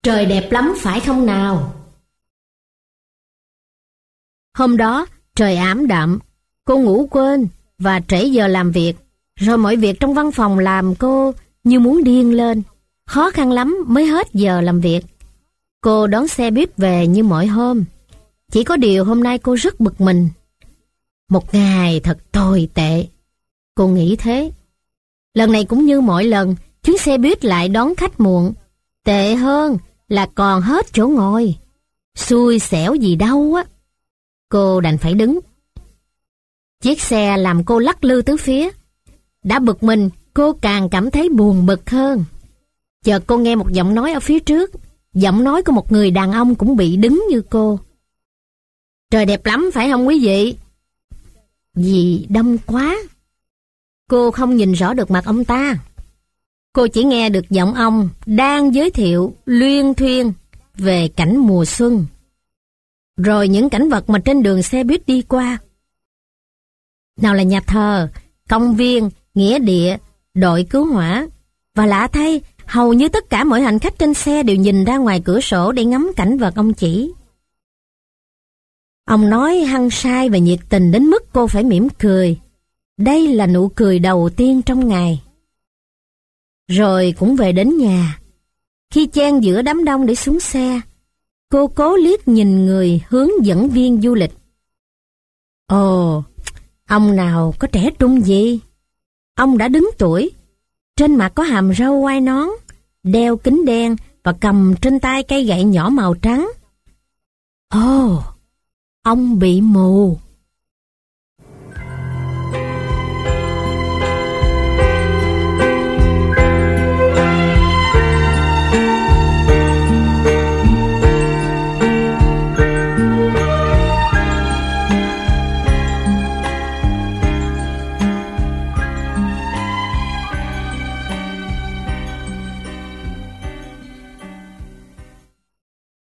Trời đẹp lắm phải không nào? Hôm đó, trời ảm đạm, cô ngủ quên và trễ giờ làm việc. Rồi mọi việc trong văn phòng làm cô như muốn điên lên. Khó khăn lắm mới hết giờ làm việc. Cô đón xe buýt về như mọi hôm. Chỉ có điều hôm nay cô rất bực mình. Một ngày thật tồi tệ. Cô nghĩ thế. Lần này cũng như mọi lần, chuyến xe buýt lại đón khách muộn. Tệ hơn là còn hết chỗ ngồi. Xui xẻo gì đâu á. Cô đành phải đứng. Chiếc xe làm cô lắc lư tứ phía. Đã bực mình, cô càng cảm thấy buồn bực hơn. Chợt cô nghe một giọng nói ở phía trước. Giọng nói của một người đàn ông cũng bị đứng như cô. Trời đẹp lắm phải không quý vị? Vì đông quá. Cô không nhìn rõ được mặt ông ta. Cô chỉ nghe được giọng ông đang giới thiệu luyên thuyên về cảnh mùa xuân. Rồi những cảnh vật mà trên đường xe buýt đi qua. Nào là nhà thờ, công viên, nghĩa địa, đội cứu hỏa. Và lạ thay, hầu như tất cả mọi hành khách trên xe đều nhìn ra ngoài cửa sổ để ngắm cảnh vật ông chỉ. Ông nói hăng say và nhiệt tình đến mức cô phải mỉm cười. Đây là nụ cười đầu tiên trong ngày. Rồi cũng về đến nhà. Khi chen giữa đám đông để xuống xe, cô cố liếc nhìn người hướng dẫn viên du lịch. Ồ, ông nào có trẻ trung gì? Ông đã đứng tuổi, trên mặt có hàm râu quai nón, đeo kính đen và cầm trên tay cây gậy nhỏ màu trắng. Ồ, ông bị mù.